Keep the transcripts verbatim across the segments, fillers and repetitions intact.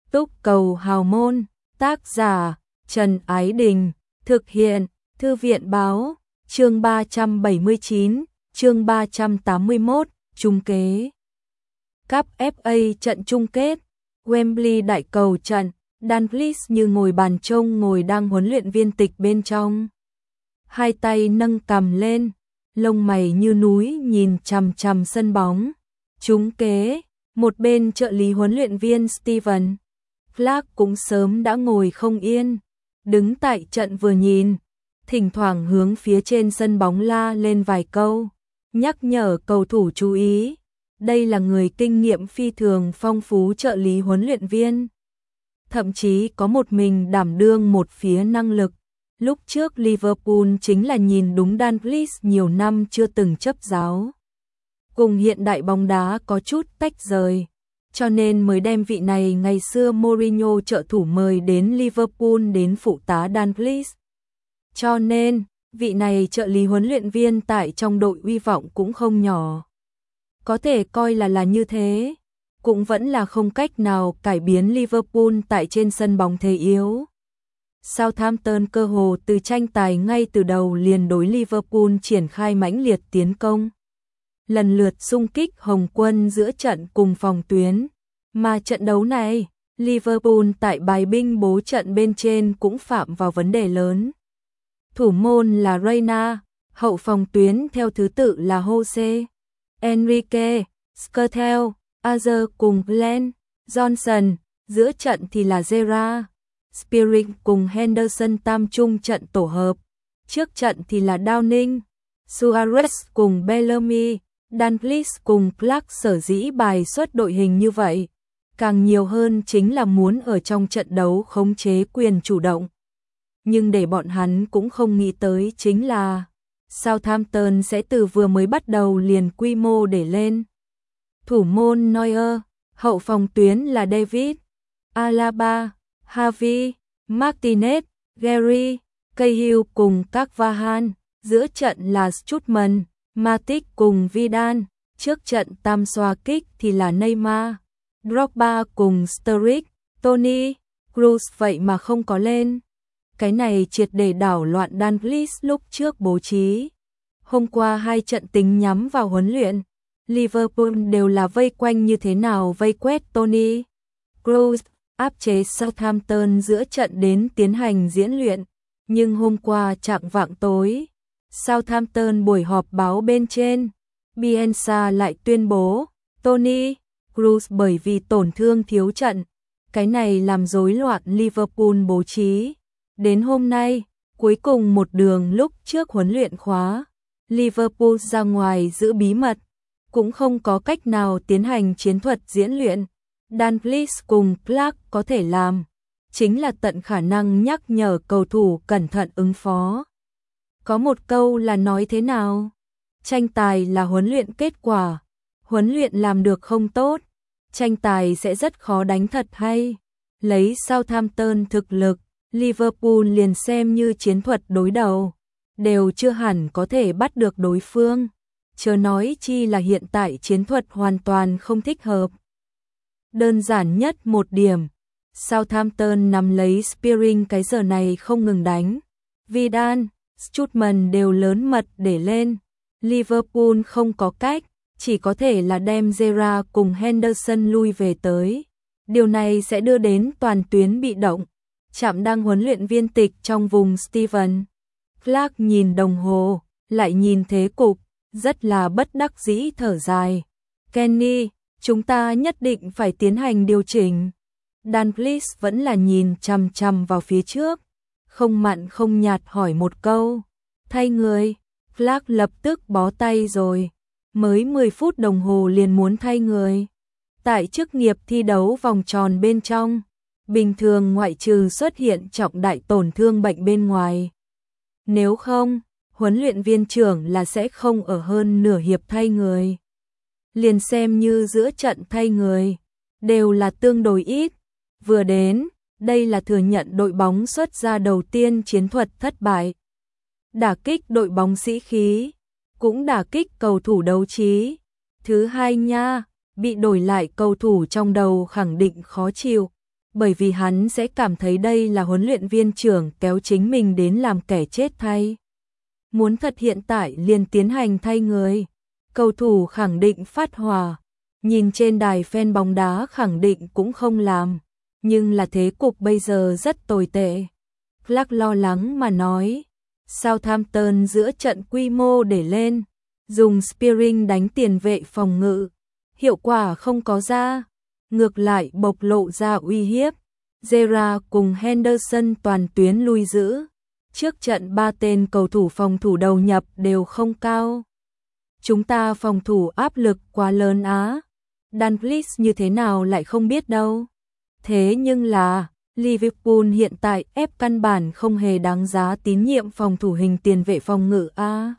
Túc Cầu Hào Môn, tác giả Trần Ái Đình, thực hiện Thư viện Báo, chương ba trăm bảy mươi chín, chương ba trăm tám mươi mốt, chung kế. Cup ép a trận chung kết, Wembley đại cầu trận, Dalglish như ngồi bàn trông ngồi đang huấn luyện viên tịch bên trong. Hai tay nâng cằm lên, lông mày như núi nhìn chằm chằm sân bóng. Chung kế, một bên trợ lý huấn luyện viên Steven Clark cũng sớm đã ngồi không yên, đứng tại trận vừa nhìn, thỉnh thoảng hướng phía trên sân bóng la lên vài câu, nhắc nhở cầu thủ chú ý. Đây là người kinh nghiệm phi thường phong phú trợ lý huấn luyện viên. Thậm chí có một mình đảm đương một phía năng lực. Lúc trước Liverpool chính là nhìn đúng Dalglish nhiều năm chưa từng chấp giáo. Cùng hiện đại bóng đá có chút tách rời, cho nên mới đem vị này ngày xưa Mourinho trợ thủ mời đến Liverpool đến phụ tá Dalglish. Cho nên, vị này trợ lý huấn luyện viên tại trong đội uy vọng cũng không nhỏ. Có thể coi là là như thế, cũng vẫn là không cách nào cải biến Liverpool tại trên sân bóng thế yếu. Southampton cơ hồ từ tranh tài ngay từ đầu liền đối Liverpool triển khai mãnh liệt tiến công. Lần lượt xung kích hồng quân giữa trận cùng phòng tuyến. Mà trận đấu này, Liverpool tại bài binh bố trận bên trên cũng phạm vào vấn đề lớn. Thủ môn là Reina, hậu phòng tuyến theo thứ tự là Jose, Enrique, Skrtel, Azar cùng Glenn Johnson, giữa trận thì là Gerrard, Spearing cùng Henderson tam trung trận tổ hợp. Trước trận thì là Downing, Suarez cùng Bellamy, Dalglish cùng Clark sở dĩ bài xuất đội hình như vậy. Càng nhiều hơn chính là muốn ở trong trận đấu khống chế quyền chủ động. Nhưng để bọn hắn cũng không nghĩ tới chính là Southampton sẽ từ vừa mới bắt đầu liền quy mô để lên. Thủ môn Neuer, hậu phòng tuyến là David, Alaba, Harvey, Martinez, Gary, Cahill cùng Carvajal, giữa trận là Strootman, Matic cùng Vidal, trước trận tam xoa kích thì là Neymar, Drogba cùng Sturridge, Toni, Kroos vậy mà không có lên. Cái này triệt để đảo loạn Dalglish lúc trước bố trí. Hôm qua hai trận tính nhắm vào huấn luyện, Liverpool đều là vây quanh như thế nào vây quét Toni, Kroos, áp chế Southampton giữa trận đến tiến hành diễn luyện. Nhưng hôm qua chạng vạng tối, Southampton buổi họp báo bên trên, Bielsa lại tuyên bố Toni, Kroos bởi vì tổn thương thiếu trận. Cái này làm rối loạn Liverpool bố trí. Đến hôm nay, cuối cùng một đường lúc trước huấn luyện khóa, Liverpool ra ngoài giữ bí mật, cũng không có cách nào tiến hành chiến thuật diễn luyện. Dalglish cùng Clark có thể làm, chính là tận khả năng nhắc nhở cầu thủ cẩn thận ứng phó. Có một câu là nói thế nào? Tranh tài là huấn luyện kết quả, huấn luyện làm được không tốt, tranh tài sẽ rất khó đánh thật hay. Lấy Southampton thực lực, Liverpool liền xem như chiến thuật đối đầu, đều chưa hẳn có thể bắt được đối phương. Chớ nói chi là hiện tại chiến thuật hoàn toàn không thích hợp. Đơn giản nhất một điểm, Southampton nắm lấy Spearing cái giờ này không ngừng đánh. Vidal, Strootman đều lớn mật để lên. Liverpool không có cách, chỉ có thể là đem Gerrard cùng Henderson lui về tới. Điều này sẽ đưa đến toàn tuyến bị động. Trạm đang huấn luyện viên tịch trong vùng Steven Clark nhìn đồng hồ, lại nhìn thế cục, rất là bất đắc dĩ thở dài. Kenny, chúng ta nhất định phải tiến hành điều chỉnh. Dalglish vẫn là nhìn chằm chằm vào phía trước, không mặn không nhạt hỏi một câu. Thay người, Clark lập tức bó tay rồi. Mới mười phút đồng hồ liền muốn thay người. Tại chức nghiệp thi đấu vòng tròn bên trong, bình thường ngoại trừ xuất hiện trọng đại tổn thương bệnh bên ngoài. Nếu không, huấn luyện viên trưởng là sẽ không ở hơn nửa hiệp thay người. Liền xem như giữa trận thay người, đều là tương đối ít. Vừa đến, đây là thừa nhận đội bóng xuất ra đầu tiên chiến thuật thất bại. Đả kích đội bóng sĩ khí, cũng đả kích cầu thủ đấu trí. Thứ hai nha, bị đổi lại cầu thủ trong đầu khẳng định khó chịu. bởi vì hắn sẽ cảm thấy đây là huấn luyện viên trưởng kéo chính mình đến làm kẻ chết thay. Muốn thật hiện tại liền tiến hành thay người. Cầu thủ khẳng định phát hỏa, nhìn trên đài fan bóng đá khẳng định cũng không làm, nhưng là thế cục bây giờ rất tồi tệ. Clark lo lắng mà nói, Southampton giữa trận quy mô để lên, dùng Spearing đánh tiền vệ phòng ngự, hiệu quả không có ra, ngược lại bộc lộ ra uy hiếp. Gerrard cùng Henderson toàn tuyến lui giữ. Trước trận ba tên cầu thủ phòng thủ đầu nhập đều không cao. Chúng ta phòng thủ áp lực quá lớn á. Dalglish như thế nào lại không biết đâu. Thế nhưng là, Liverpool hiện tại ép căn bản không hề đáng giá tín nhiệm phòng thủ hình tiền vệ phòng ngự á.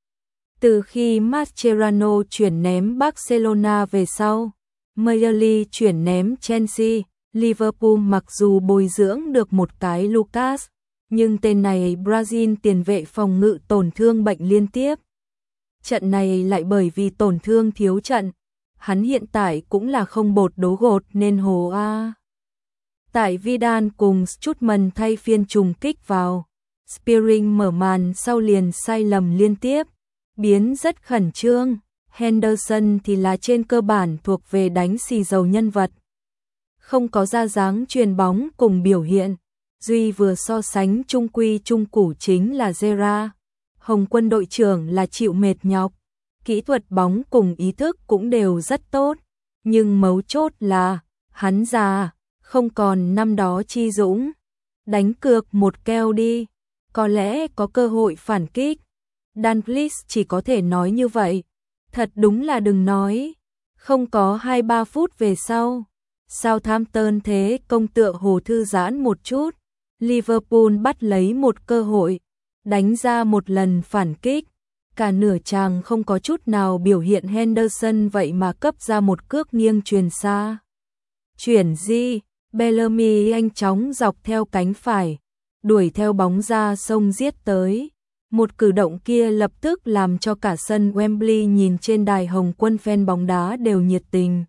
Từ khi Mascherano chuyển ném Barcelona về sau, Mayerly chuyển ném Chelsea, Liverpool mặc dù bồi dưỡng được một cái Lucas, nhưng tên này Brazil tiền vệ phòng ngự tổn thương bệnh liên tiếp. Trận này lại bởi vì tổn thương thiếu trận, hắn hiện tại cũng là không bột đố gột nên hồ a. Tại Vidal cùng Strootman thay phiên trùng kích vào, Spearing mở màn sau liền sai lầm liên tiếp, biến rất khẩn trương. Henderson thì là trên cơ bản thuộc về đánh xì dầu nhân vật. Không có ra dáng truyền bóng cùng biểu hiện, duy vừa so sánh trung quy trung củ chính là Gerrard. Hồng Quân đội trưởng là chịu mệt nhọc, kỹ thuật bóng cùng ý thức cũng đều rất tốt, nhưng mấu chốt là hắn già, không còn năm đó chi dũng. Đánh cược một kèo đi, có lẽ có cơ hội phản kích. Dalglish chỉ có thể nói như vậy. Thật đúng là đừng nói. Không có hai ba phút về sau, Southampton thế công tựa hồ thư giãn một chút. Liverpool bắt lấy một cơ hội, đánh ra một lần phản kích. Cả nửa chàng không có chút nào biểu hiện Henderson vậy mà cấp ra một cước nghiêng truyền xa. Chuyển di, Bellamy nhanh chóng dọc theo cánh phải, đuổi theo bóng ra sông giết tới. Một cử động kia lập tức làm cho cả sân Wembley nhìn trên đài Hồng Quân fan bóng đá đều nhiệt tình.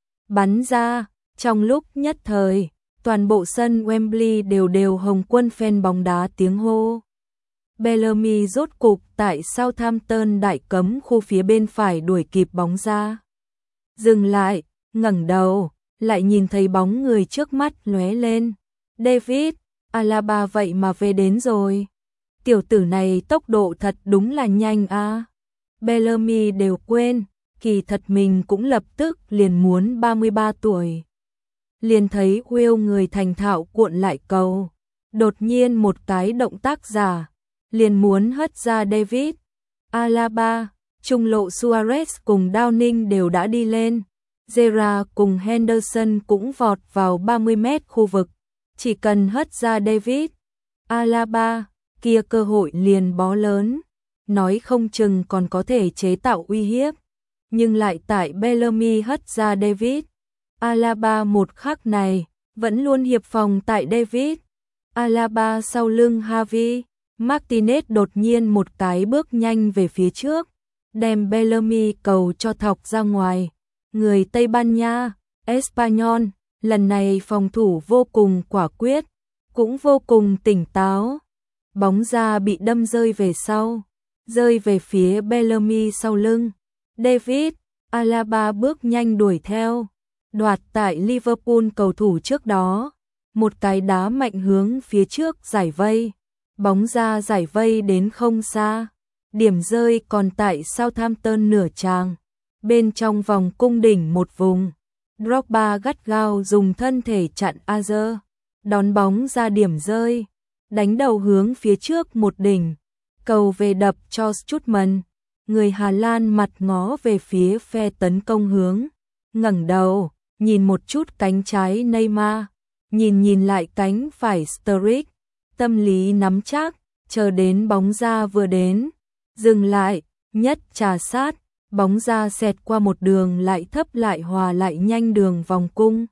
Bắn ra, trong lúc nhất thời, toàn bộ sân Wembley đều đều Hồng Quân fan bóng đá tiếng hô. Bellamy rốt cục tại Southampton đại cấm khu phía bên phải đuổi kịp bóng ra. Dừng lại, ngẩng đầu, lại nhìn thấy bóng người trước mắt lóe lên. David Alaba vậy mà về đến rồi. Tiểu tử này tốc độ thật đúng là nhanh a. Bellamy đều quên, kỳ thật mình cũng lập tức liền muốn ba mươi ba tuổi. Liền thấy Will người thành thạo cuộn lại cầu, đột nhiên một cái động tác giả, liền muốn hất ra David Alaba. Trung lộ Suarez cùng Downing đều đã đi lên, Gerrard cùng Henderson cũng vọt vào ba mươi mét khu vực, chỉ cần hất ra David Alaba, kia cơ hội liền bó lớn, nói không chừng còn có thể chế tạo uy hiếp, nhưng lại tại Bellamy hất ra David Alaba một khắc này, vẫn luôn hiệp phòng tại David Alaba sau lưng Javi Martinez đột nhiên một cái bước nhanh về phía trước, đem Bellamy cầu cho thọc ra ngoài. Người Tây Ban Nha, Espanyol, lần này phòng thủ vô cùng quả quyết, cũng vô cùng tỉnh táo. Bóng ra bị đâm rơi về sau, rơi về phía Bellamy sau lưng. David Alaba bước nhanh đuổi theo, đoạt tại Liverpool cầu thủ trước đó, một cái đá mạnh hướng phía trước giải vây. Bóng ra giải vây đến không xa, điểm rơi còn tại Southampton nửa tràng, bên trong vòng cung đỉnh một vùng. Drogba gắt gao dùng thân thể chặn Azer, đón bóng ra điểm rơi, đánh đầu hướng phía trước một đỉnh, cầu về đập cho Strootman. Người Hà Lan mặt ngó về phía phe tấn công hướng, ngẩng đầu, nhìn một chút cánh trái Neymar, nhìn nhìn lại cánh phải Sturridge, tâm lý nắm chắc, chờ đến bóng ra vừa đến, dừng lại, nhất trà sát, bóng ra xẹt qua một đường lại thấp lại hòa lại nhanh đường vòng cung.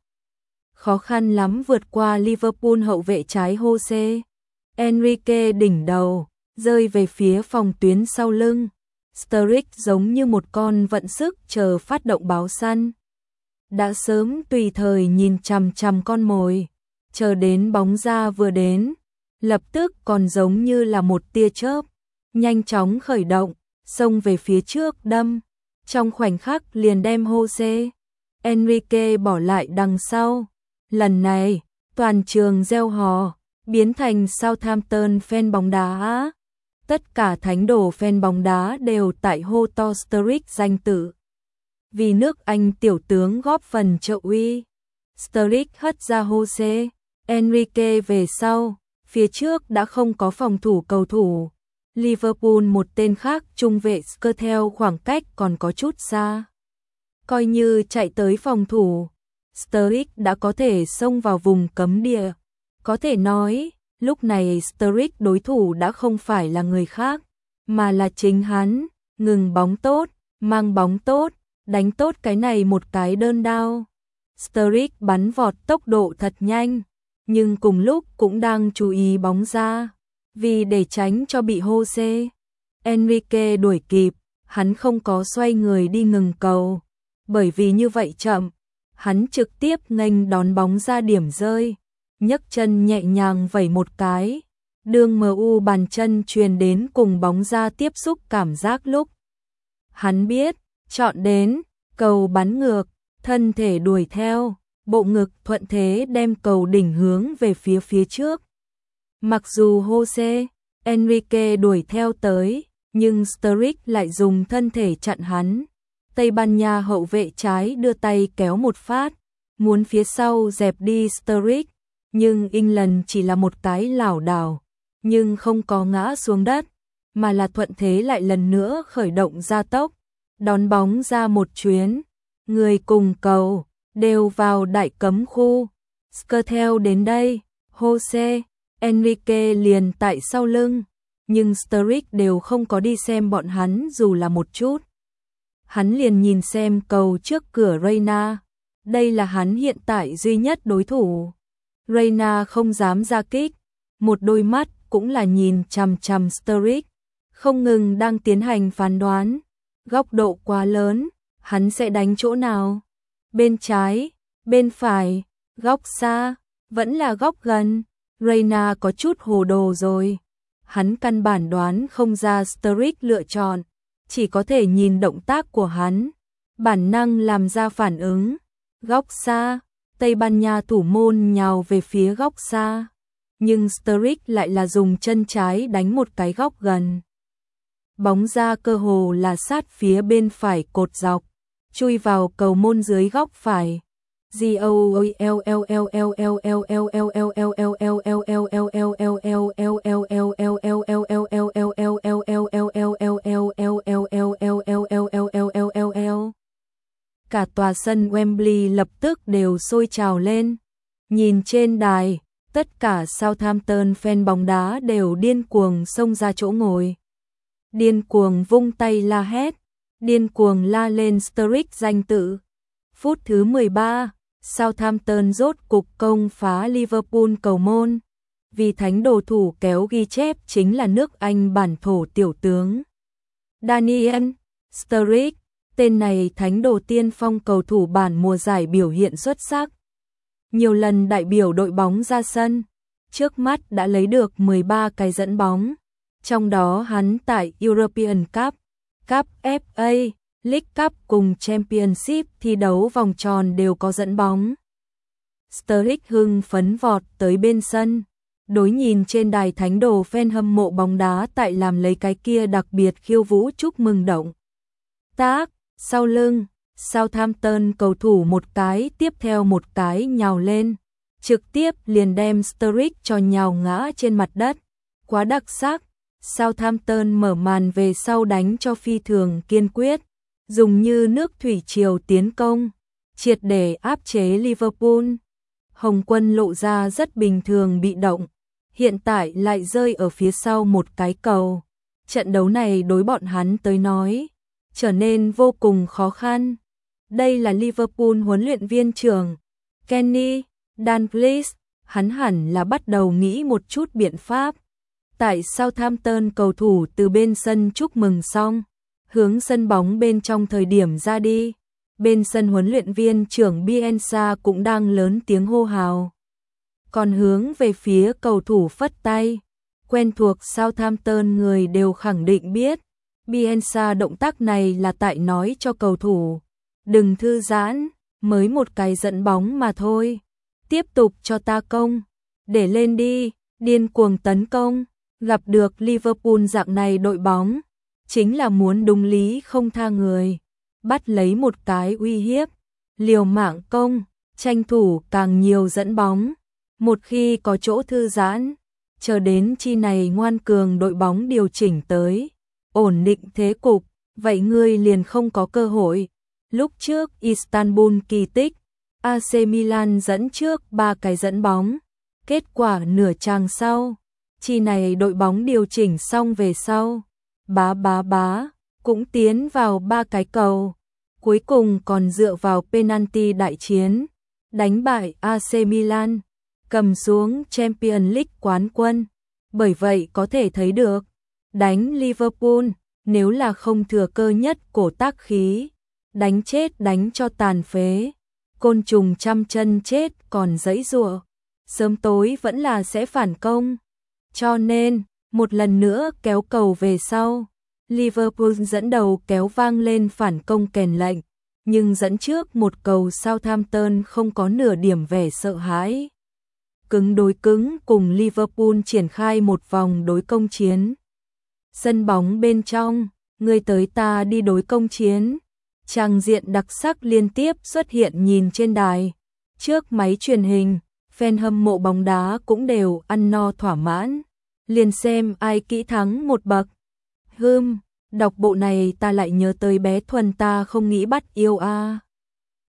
Khó khăn lắm vượt qua Liverpool hậu vệ trái Jose Enrique đỉnh đầu, rơi về phía phòng tuyến sau lưng. Sturridge giống như một con vận sức chờ phát động báo săn. Đã sớm tùy thời nhìn chằm chằm con mồi, chờ đến bóng ra vừa đến, lập tức còn giống như là một tia chớp, nhanh chóng khởi động, xông về phía trước đâm, trong khoảnh khắc liền đem Jose Enrique bỏ lại đằng sau. Lần này, toàn trường reo hò, biến thành Southampton fan bóng đá. Tất cả thánh đồ fan bóng đá đều tại hô to Sturridge danh tự. Vì nước Anh tiểu tướng góp phần trợ uy, Sturridge hất ra Jose Enrique về sau, phía trước đã không có phòng thủ cầu thủ. Liverpool một tên khác trung vệ Skrtel khoảng cách còn có chút xa. Coi như chạy tới phòng thủ, Sturridge đã có thể xông vào vùng cấm địa. Có thể nói, lúc này Sturridge đối thủ đã không phải là người khác, mà là chính hắn, ngừng bóng tốt, mang bóng tốt, đánh tốt cái này một cái đơn đao. Sturridge bắn vọt tốc độ thật nhanh, nhưng cùng lúc cũng đang chú ý bóng ra, vì để tránh cho bị Jose Enrique đuổi kịp, hắn không có xoay người đi ngừng cầu, bởi vì như vậy chậm, hắn trực tiếp nghênh đón bóng ra điểm rơi, nhấc chân nhẹ nhàng vẩy một cái, đường em u bàn chân truyền đến cùng bóng ra tiếp xúc cảm giác lúc. Hắn biết, chọn đến, cầu bắn ngược, thân thể đuổi theo, bộ ngực thuận thế đem cầu đỉnh hướng về phía phía trước. Mặc dù Jose Enrique đuổi theo tới, nhưng Sturridge lại dùng thân thể chặn hắn. Tây Ban Nha hậu vệ trái đưa tay kéo một phát, muốn phía sau dẹp đi Sturridge, nhưng England chỉ là một cái lảo đảo, nhưng không có ngã xuống đất, mà là thuận thế lại lần nữa khởi động gia tốc, đón bóng ra một chuyến, người cùng cầu đều vào đại cấm khu. Skrtel đến đây, Jose Enrique liền tại sau lưng, nhưng Sturridge đều không có đi xem bọn hắn dù là một chút. Hắn liền nhìn xem cầu trước cửa Reina, đây là hắn hiện tại duy nhất đối thủ. Reina không dám ra kích, một đôi mắt cũng là nhìn chằm chằm Sturridge, không ngừng đang tiến hành phán đoán, góc độ quá lớn, hắn sẽ đánh chỗ nào? Bên trái, bên phải, góc xa, vẫn là góc gần. Reina có chút hồ đồ rồi, hắn căn bản đoán không ra Sturridge lựa chọn, chỉ có thể nhìn động tác của hắn, bản năng làm ra phản ứng. Góc xa, Tây Ban Nha thủ môn nhào về phía góc xa, nhưng Sturridge lại là dùng chân trái đánh một cái góc gần. Bóng ra cơ hồ là sát phía bên phải cột dọc, chui vào cầu môn dưới góc phải. Cả tòa sân Wembley lập tức đều sôi trào lên. Nhìn trên đài, tất cả Southampton fan bóng đá đều điên cuồng xông ra chỗ ngồi. Điên cuồng vung tay la hét, điên cuồng la lên Sturridge danh tự. Phút thứ mười ba, Southampton rốt cục công phá Liverpool cầu môn, vì thánh đồ thủ kéo ghi chép chính là nước Anh bản thổ tiểu tướng Daniel Sturridge. Tên này thánh đồ tiên phong cầu thủ bản mùa giải biểu hiện xuất sắc, nhiều lần đại biểu đội bóng ra sân, trước mắt đã lấy được mười ba cái dẫn bóng, trong đó hắn tại European Cup, Cup ép a, League Cup cùng Championship thi đấu vòng tròn đều có dẫn bóng. Sturridge hưng phấn vọt tới bên sân, đối nhìn trên đài thánh đồ fan hâm mộ bóng đá tại làm lấy cái kia đặc biệt khiêu vũ chúc mừng động tác. Sau lưng, Southampton cầu thủ một cái tiếp theo một cái nhào lên, trực tiếp liền đem Sturridge cho nhào ngã trên mặt đất. Quá đặc sắc, Southampton mở màn về sau đánh cho phi thường kiên quyết, dùng như nước thủy triều tiến công, triệt để áp chế Liverpool. Hồng quân lộ ra rất bình thường bị động, hiện tại lại rơi ở phía sau một cái cầu. Trận đấu này đối bọn hắn tới nói trở nên vô cùng khó khăn. Đây là Liverpool huấn luyện viên trưởng Kenny Dalglish, hắn hẳn là bắt đầu nghĩ một chút biện pháp. Tại Southampton cầu thủ từ bên sân chúc mừng xong, hướng sân bóng bên trong thời điểm ra đi, bên sân huấn luyện viên trưởng Bielsa cũng đang lớn tiếng hô hào. còn hướng về phía cầu thủ phất tay. Quen thuộc Southampton người đều khẳng định biết, Bielsa động tác này là tại nói cho cầu thủ, đừng thư giãn, mới một cái dẫn bóng mà thôi, tiếp tục cho ta công, để lên đi, điên cuồng tấn công, gặp được Liverpool dạng này đội bóng, chính là muốn đúng lý không tha người, bắt lấy một cái uy hiếp, liều mạng công, tranh thủ càng nhiều dẫn bóng, một khi có chỗ thư giãn, chờ đến chi này ngoan cường đội bóng điều chỉnh tới, ổn định thế cục, vậy ngươi liền không có cơ hội. Lúc trước Istanbul kỳ tích, a xê Milan dẫn trước ba cái dẫn bóng, kết quả nửa chàng sau, chi này đội bóng điều chỉnh xong về sau, bá bá bá, cũng tiến vào ba cái cầu, cuối cùng còn dựa vào penalty đại chiến, đánh bại a xê Milan, cầm xuống Champions League quán quân. Bởi vậy có thể thấy được, đánh Liverpool, nếu là không thừa cơ nhất cổ tác khí, đánh chết đánh cho tàn phế, côn trùng trăm chân chết còn giãy giụa, sớm tối vẫn là sẽ phản công. Cho nên, một lần nữa kéo cầu về sau, Liverpool dẫn đầu kéo vang lên phản công kèn lệnh, nhưng dẫn trước một cầu Southampton không có nửa điểm vẻ sợ hãi. Cứng đối cứng cùng Liverpool triển khai một vòng đối công chiến. Sân bóng bên trong, người tới ta đi đối công chiến. Tràng diện đặc sắc liên tiếp xuất hiện nhìn trên đài. Trước máy truyền hình, fan hâm mộ bóng đá cũng đều ăn no thỏa mãn. Liền xem ai kỹ thắng một bậc. Hừm, đọc bộ này ta lại nhớ tới bé Thuần ta không nghĩ bắt yêu a.